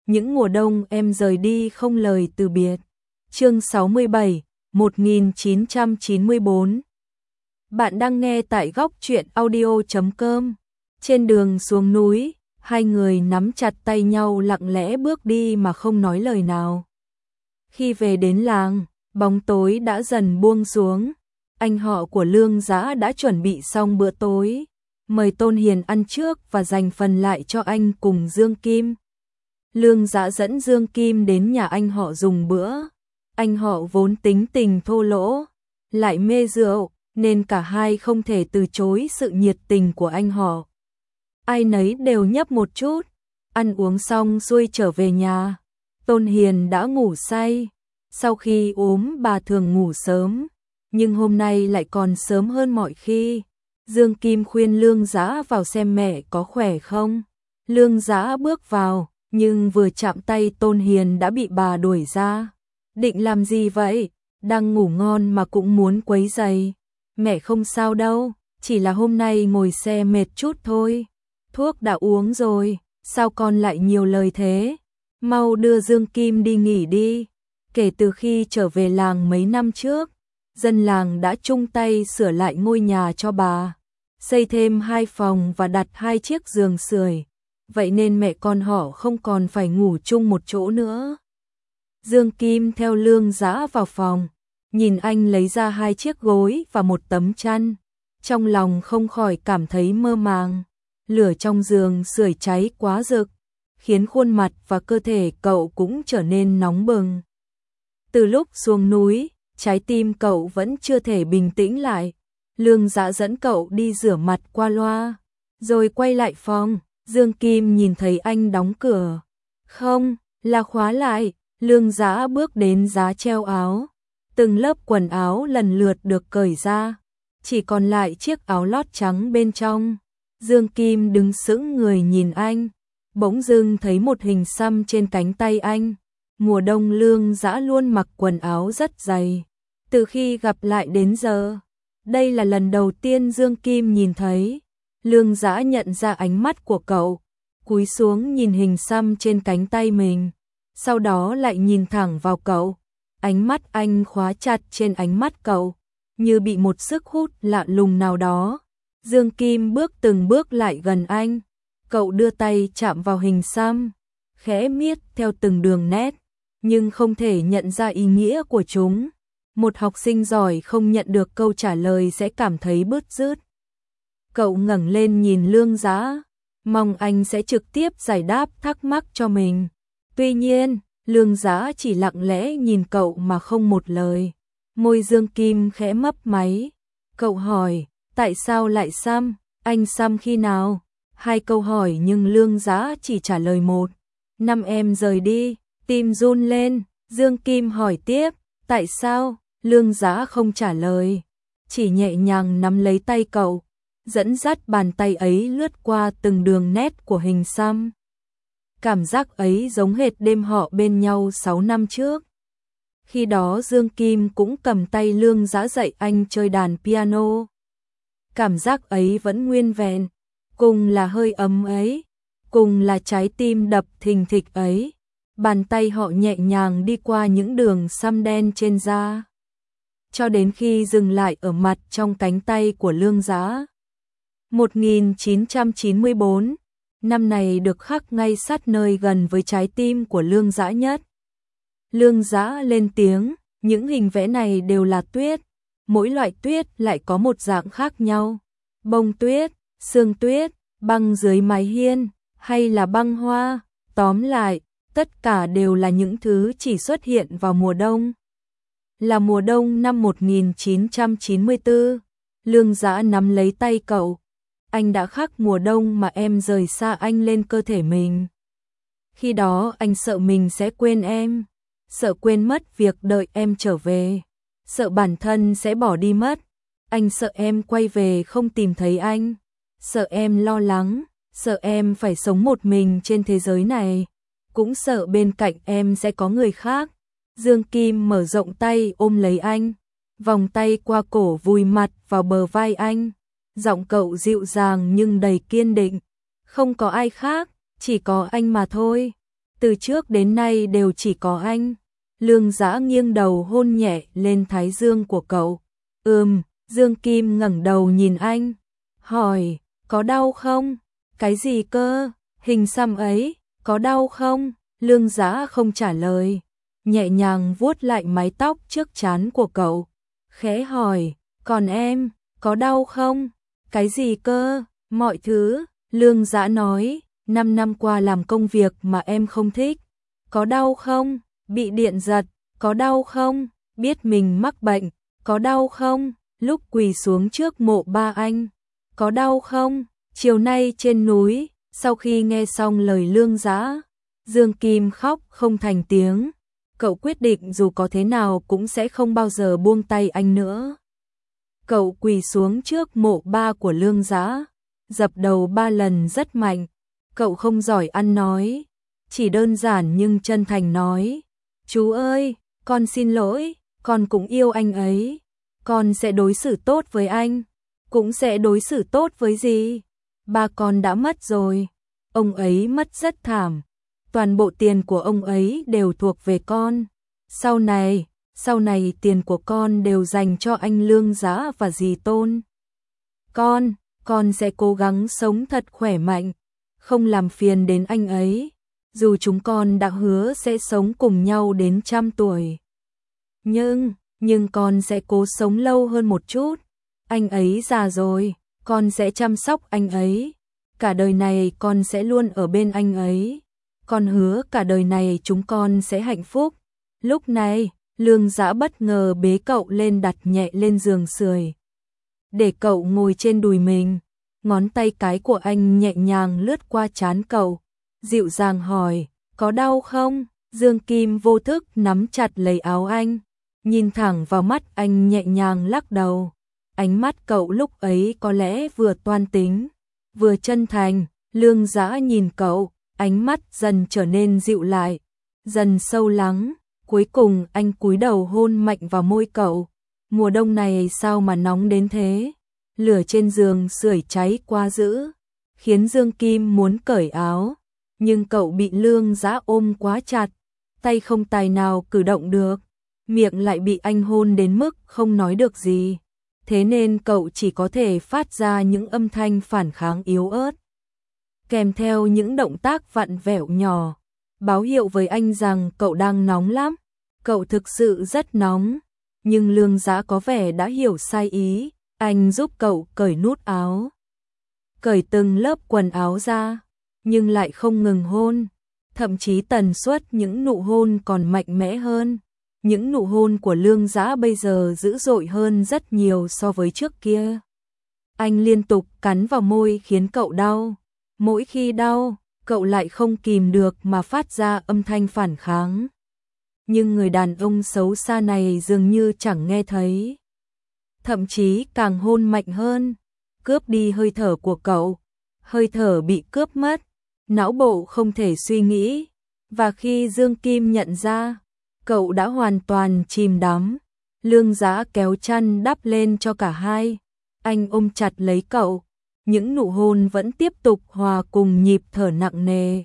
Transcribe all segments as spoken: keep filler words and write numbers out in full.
những mùa đông em rời đi không lời từ biệt. Chương sáu mươi bảy, một nghìn chín trăm chín mươi bốn. Bạn đang nghe tại góc truyện audio chấm com. Trên đường xuống núi, hai người nắm chặt tay nhau lặng lẽ bước đi mà không nói lời nào. Khi về đến làng, bóng tối đã dần buông xuống. Anh họ của Lương Dã đã chuẩn bị xong bữa tối, mời Tôn Hiền ăn trước và dành phần lại cho anh cùng Dương Kim. Lương Dã dẫn Dương Kim đến nhà anh họ dùng bữa. Anh họ vốn tính tình thô lỗ, lại mê rượu, nên cả hai không thể từ chối sự nhiệt tình của anh họ. Ai nấy đều nhấp một chút, ăn uống xong xuôi trở về nhà. Tôn Hiền đã ngủ say, sau khi ốm bà thường ngủ sớm, nhưng hôm nay lại còn sớm hơn mọi khi. Dương Kim khuyên Lương Dã vào xem mẹ có khỏe không. Lương Dã bước vào, nhưng vừa chạm tay Tôn Hiền đã bị bà đuổi ra. Định làm gì vậy? Đang ngủ ngon mà cũng muốn quấy rầy. Mẹ không sao đâu, chỉ là hôm nay ngồi xe mệt chút thôi. Thuốc đã uống rồi, sao con lại nhiều lời thế? Mau đưa Dương Kim đi nghỉ đi. Kể từ khi trở về làng mấy năm trước, dân làng đã chung tay sửa lại ngôi nhà cho bà, xây thêm hai phòng và đặt hai chiếc giường sưởi. Vậy nên mẹ con họ không còn phải ngủ chung một chỗ nữa. Dương Kim theo Lương Dã vào phòng, nhìn anh lấy ra hai chiếc gối và một tấm chăn, trong lòng không khỏi cảm thấy mơ màng. Lửa trong giường sưởi cháy quá rực, khiến khuôn mặt và cơ thể cậu cũng trở nên nóng bừng. Từ lúc xuống núi, trái tim cậu vẫn chưa thể bình tĩnh lại. Lương Dã dẫn cậu đi rửa mặt qua loa, rồi quay lại phòng. Dương Kim nhìn thấy anh đóng cửa. Không, là khóa lại. Lương Dã bước đến giá treo áo. Từng lớp quần áo lần lượt được cởi ra, chỉ còn lại chiếc áo lót trắng bên trong. Dương Kim đứng sững người nhìn anh, bỗng dưng thấy một hình xăm trên cánh tay anh. Mùa đông Lương Dã luôn mặc quần áo rất dày, từ khi gặp lại đến giờ. Đây là lần đầu tiên Dương Kim nhìn thấy. Lương Dã nhận ra ánh mắt của cậu, cúi xuống nhìn hình xăm trên cánh tay mình, sau đó lại nhìn thẳng vào cậu. Ánh mắt anh khóa chặt trên ánh mắt cậu, như bị một sức hút lạ lùng nào đó. Dương Kim bước từng bước lại gần anh, cậu đưa tay chạm vào hình xăm, khẽ miết theo từng đường nét, nhưng không thể nhận ra ý nghĩa của chúng. Một học sinh giỏi không nhận được câu trả lời sẽ cảm thấy bứt rứt. Cậu ngẩng lên nhìn Lương Dã, mong anh sẽ trực tiếp giải đáp thắc mắc cho mình. Tuy nhiên, Lương Dã chỉ lặng lẽ nhìn cậu mà không một lời. Môi Dương Kim khẽ mấp máy. Cậu hỏi, tại sao lại xăm? Anh xăm khi nào? Hai câu hỏi nhưng Lương Dã chỉ trả lời một. Năm em rời đi, tim run lên. Dương Kim hỏi tiếp, tại sao? Lương Dã không trả lời, chỉ nhẹ nhàng nắm lấy tay cậu, dẫn dắt bàn tay ấy lướt qua từng đường nét của hình xăm. Cảm giác ấy giống hệt đêm họ bên nhau sáu năm trước. Khi đó Dương Kim cũng cầm tay Lương Dã dạy anh chơi đàn piano. Cảm giác ấy vẫn nguyên vẹn, cùng là hơi ấm ấy, cùng là trái tim đập thình thịch ấy. Bàn tay họ nhẹ nhàng đi qua những đường xăm đen trên da, cho đến khi dừng lại ở mặt trong cánh tay của Lương Dã. một nghìn chín trăm chín mươi bốn, năm này được khắc ngay sát nơi gần với trái tim của Lương Dã nhất. Lương Dã lên tiếng, những hình vẽ này đều là tuyết, mỗi loại tuyết lại có một dạng khác nhau. Bông tuyết, sương tuyết, băng dưới mái hiên, hay là băng hoa, tóm lại, tất cả đều là những thứ chỉ xuất hiện vào mùa đông. Là mùa đông năm một nghìn chín trăm chín mươi tư, Lương Dã nắm lấy tay cậu. Anh đã khắc mùa đông mà em rời xa anh lên cơ thể mình. Khi đó anh sợ mình sẽ quên em, sợ quên mất việc đợi em trở về, sợ bản thân sẽ bỏ đi mất. Anh sợ em quay về không tìm thấy anh, sợ em lo lắng, sợ em phải sống một mình trên thế giới này, cũng sợ bên cạnh em sẽ có người khác. Dương Kim mở rộng tay ôm lấy anh, vòng tay qua cổ vùi mặt vào bờ vai anh. Giọng cậu dịu dàng nhưng đầy kiên định. Không có ai khác, chỉ có anh mà thôi. Từ trước đến nay đều chỉ có anh. Lương Dã nghiêng đầu hôn nhẹ lên thái dương của cậu. Ừm, Dương Kim ngẩng đầu nhìn anh, hỏi, có đau không? Cái gì cơ? Hình xăm ấy, có đau không? Lương Dã không trả lời, nhẹ nhàng vuốt lại mái tóc trước trán của cậu, khẽ hỏi, còn em, có đau không? Cái gì cơ? Mọi thứ, Lương Dã nói, năm năm qua làm công việc mà em không thích, có đau không? Bị điện giật, có đau không? Biết mình mắc bệnh, có đau không? Lúc quỳ xuống trước mộ ba anh, có đau không? Chiều nay trên núi, sau khi nghe xong lời Lương Dã, Dương Kim khóc không thành tiếng. Cậu quyết định dù có thế nào cũng sẽ không bao giờ buông tay anh nữa. Cậu quỳ xuống trước mộ ba của Lương Dã, dập đầu ba lần rất mạnh. Cậu không giỏi ăn nói, chỉ đơn giản nhưng chân thành nói, chú ơi, con xin lỗi, con cũng yêu anh ấy, con sẽ đối xử tốt với anh, cũng sẽ đối xử tốt với dì. Ba con đã mất rồi, ông ấy mất rất thảm, toàn bộ tiền của ông ấy đều thuộc về con. Sau này, sau này tiền của con đều dành cho anh Lương Dã và dì Tôn. Con, con sẽ cố gắng sống thật khỏe mạnh, không làm phiền đến anh ấy, dù chúng con đã hứa sẽ sống cùng nhau đến trăm tuổi. Nhưng, nhưng con sẽ cố sống lâu hơn một chút, anh ấy già rồi, con sẽ chăm sóc anh ấy, cả đời này con sẽ luôn ở bên anh ấy, con hứa cả đời này chúng con sẽ hạnh phúc. Lúc này, Lương Dã bất ngờ bế cậu lên đặt nhẹ lên giường sưởi, để cậu ngồi trên đùi mình, ngón tay cái của anh nhẹ nhàng lướt qua trán cậu, dịu dàng hỏi, có đau không? Dương Kim vô thức nắm chặt lấy áo anh, nhìn thẳng vào mắt anh nhẹ nhàng lắc đầu. Ánh mắt cậu lúc ấy có lẽ vừa toan tính, vừa chân thành. Lương Dã nhìn cậu, ánh mắt dần trở nên dịu lại, dần sâu lắng. Cuối cùng anh cúi đầu hôn mạnh vào môi cậu. Mùa đông này sao mà nóng đến thế? Lửa trên giường sưởi cháy quá dữ, khiến Dương Kim muốn cởi áo, nhưng cậu bị Lương Dã ôm quá chặt, tay không tài nào cử động được, miệng lại bị anh hôn đến mức không nói được gì. Thế nên cậu chỉ có thể phát ra những âm thanh phản kháng yếu ớt, kèm theo những động tác vặn vẹo nhỏ, báo hiệu với anh rằng cậu đang nóng lắm. Cậu thực sự rất nóng, nhưng Lương Dã có vẻ đã hiểu sai ý, anh giúp cậu cởi nút áo, cởi từng lớp quần áo ra, nhưng lại không ngừng hôn, thậm chí tần suất những nụ hôn còn mạnh mẽ hơn. Những nụ hôn của Lương Dã bây giờ dữ dội hơn rất nhiều so với trước kia. Anh liên tục cắn vào môi khiến cậu đau. Mỗi khi đau, cậu lại không kìm được mà phát ra âm thanh phản kháng. Nhưng người đàn ông xấu xa này dường như chẳng nghe thấy. Thậm chí càng hôn mạnh hơn, cướp đi hơi thở của cậu. Hơi thở bị cướp mất, não bộ không thể suy nghĩ. Và khi Dương Kim nhận ra, cậu đã hoàn toàn chìm đắm. Lương Dã kéo chăn đắp lên cho cả hai. Anh ôm chặt lấy cậu. Những nụ hôn vẫn tiếp tục hòa cùng nhịp thở nặng nề.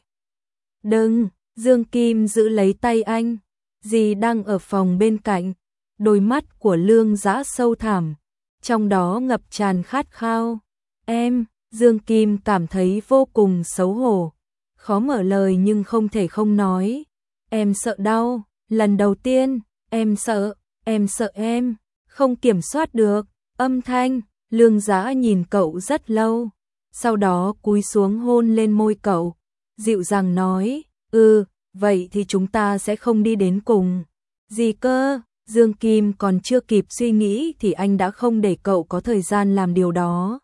Đừng, Dương Kim giữ lấy tay anh. Dì đang ở phòng bên cạnh. Đôi mắt của Lương Dã sâu thẳm, trong đó ngập tràn khát khao. Em, Dương Kim cảm thấy vô cùng xấu hổ. Khó mở lời nhưng không thể không nói. Em sợ đau. Lần đầu tiên, em sợ, em sợ em, không kiểm soát được, âm thanh. Lương Dã nhìn cậu rất lâu, sau đó cúi xuống hôn lên môi cậu, dịu dàng nói, ừ, vậy thì chúng ta sẽ không đi đến cùng. Gì cơ? Dương Kim còn chưa kịp suy nghĩ thì anh đã không để cậu có thời gian làm điều đó.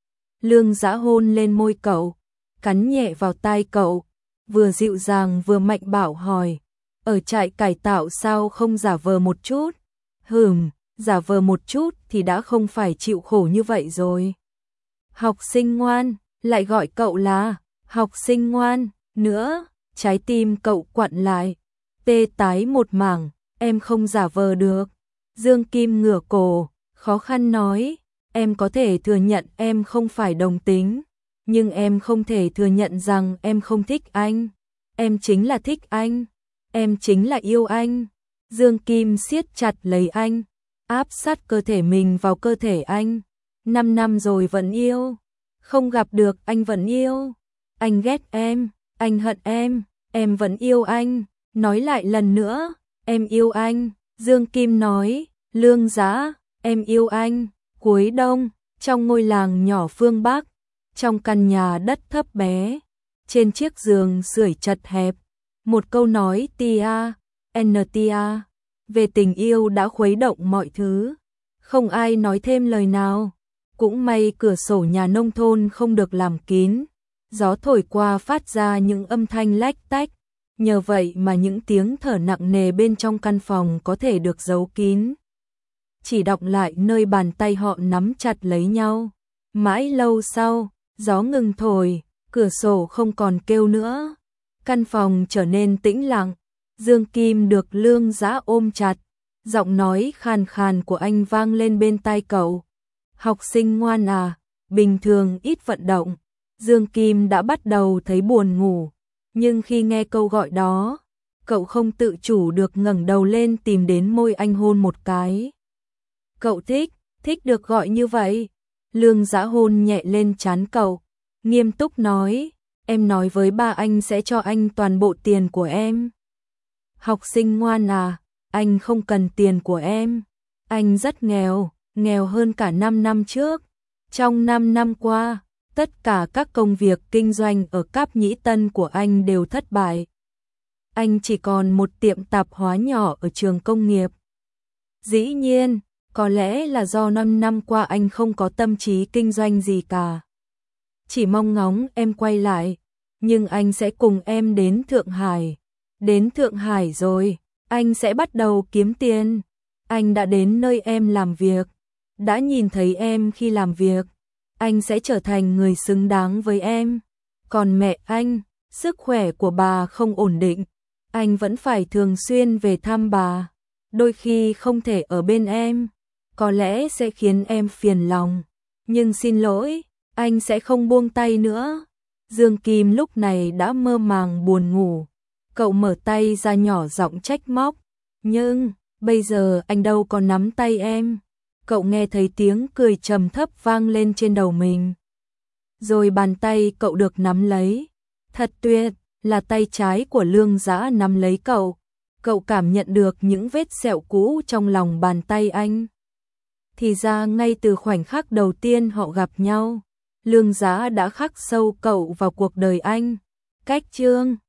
Lương Dã hôn lên môi cậu, cắn nhẹ vào tai cậu, vừa dịu dàng vừa mạnh bạo hỏi, ở trại cải tạo sao không giả vờ một chút? Hừm, giả vờ một chút thì đã không phải chịu khổ như vậy rồi. Học sinh ngoan, lại gọi cậu là học sinh ngoan nữa. Trái tim cậu quặn lại, tê tái một mảng. Em không giả vờ được. Dương Kim ngửa cổ, khó khăn nói, em có thể thừa nhận em không phải đồng tính, nhưng em không thể thừa nhận rằng em không thích anh. em chính là thích anh, em chính là yêu anh. Dương Kim siết chặt lấy anh, áp sát cơ thể mình vào cơ thể anh. Năm năm rồi vẫn yêu, không gặp được anh vẫn yêu. Anh ghét em, anh hận em, em vẫn yêu anh. Nói lại lần nữa, em yêu anh. Dương Kim nói, Lương Giá, em yêu anh. Cuối đông, trong ngôi làng nhỏ phương Bắc, trong căn nhà đất thấp bé, trên chiếc giường sưởi chật hẹp, một câu nói tia, tia, về tình yêu đã khuấy động mọi thứ. Không ai nói thêm lời nào. Cũng may cửa sổ nhà nông thôn không được làm kín, gió thổi qua phát ra những âm thanh lách tách. Nhờ vậy mà những tiếng thở nặng nề bên trong căn phòng có thể được giấu kín. Chỉ đọng lại nơi bàn tay họ nắm chặt lấy nhau. Mãi lâu sau, gió ngừng thổi, cửa sổ không còn kêu nữa. Căn phòng trở nên tĩnh lặng. Dương Kim được Lương Giá ôm chặt. Giọng nói khàn khàn của anh vang lên bên tai cậu. Học sinh ngoan à, bình thường ít vận động. Dương Kim đã bắt đầu thấy buồn ngủ. Nhưng khi nghe câu gọi đó, cậu không tự chủ được ngẩng đầu lên tìm đến môi anh hôn một cái. Cậu thích, thích được gọi như vậy. Lương Giá hôn nhẹ lên trán cậu, nghiêm túc nói, em nói với ba anh sẽ cho anh toàn bộ tiền của em. Học sinh ngoan à, anh không cần tiền của em. Anh rất nghèo, nghèo hơn cả năm năm trước. Trong năm năm qua, tất cả các công việc kinh doanh ở Cáp Nhĩ Tân của anh đều thất bại. Anh chỉ còn một tiệm tạp hóa nhỏ ở trường công nghiệp. Dĩ nhiên, có lẽ là do năm năm qua anh không có tâm trí kinh doanh gì cả. Chỉ mong ngóng em quay lại, nhưng anh sẽ cùng em đến Thượng Hải. Đến Thượng Hải rồi, anh sẽ bắt đầu kiếm tiền. Anh đã đến nơi em làm việc, đã nhìn thấy em khi làm việc. Anh sẽ trở thành người xứng đáng với em. Còn mẹ anh, sức khỏe của bà không ổn định. Anh vẫn phải thường xuyên về thăm bà. Đôi khi không thể ở bên em, có lẽ sẽ khiến em phiền lòng. Nhưng xin lỗi, anh sẽ không buông tay nữa. Dương Kim lúc này đã mơ màng buồn ngủ. Cậu mở tay ra nhỏ giọng trách móc. Nhưng, bây giờ anh đâu có nắm tay em. Cậu nghe thấy tiếng cười trầm thấp vang lên trên đầu mình. Rồi bàn tay cậu được nắm lấy. Thật tuyệt, là tay trái của Lương Giá nắm lấy cậu. Cậu cảm nhận được những vết sẹo cũ trong lòng bàn tay anh. Thì ra ngay từ khoảnh khắc đầu tiên họ gặp nhau, Lương Giá đã khắc sâu cậu vào cuộc đời anh. Cách chương